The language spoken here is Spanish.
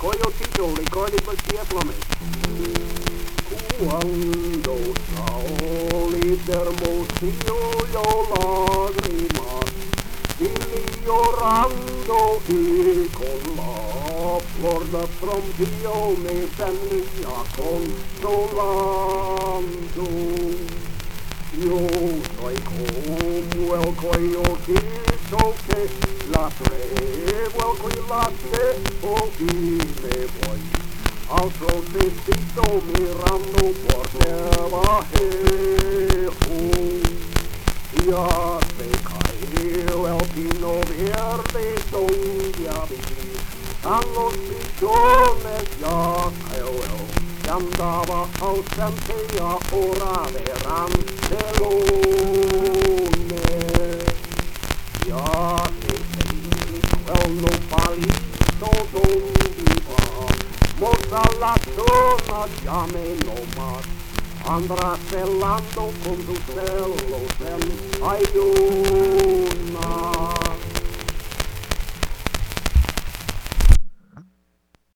Coyotito, recorded by C.F. Lamech. Cuando Saoli d'Hermosillo lágrimas, y llorando y con la flor de trompillo me venía consolando. Yo soy como el coyotito que la revuelco y la dejo y me voy al trocecito mirando por debajo. Ya se cayó el pino verde donde habitan los pichones, ya cayó que andaba ausente y ahora verán el lunes. Ya se hizo el nopalito donde vamos a la zona, llame no más. András celando con tus celos en ayunas.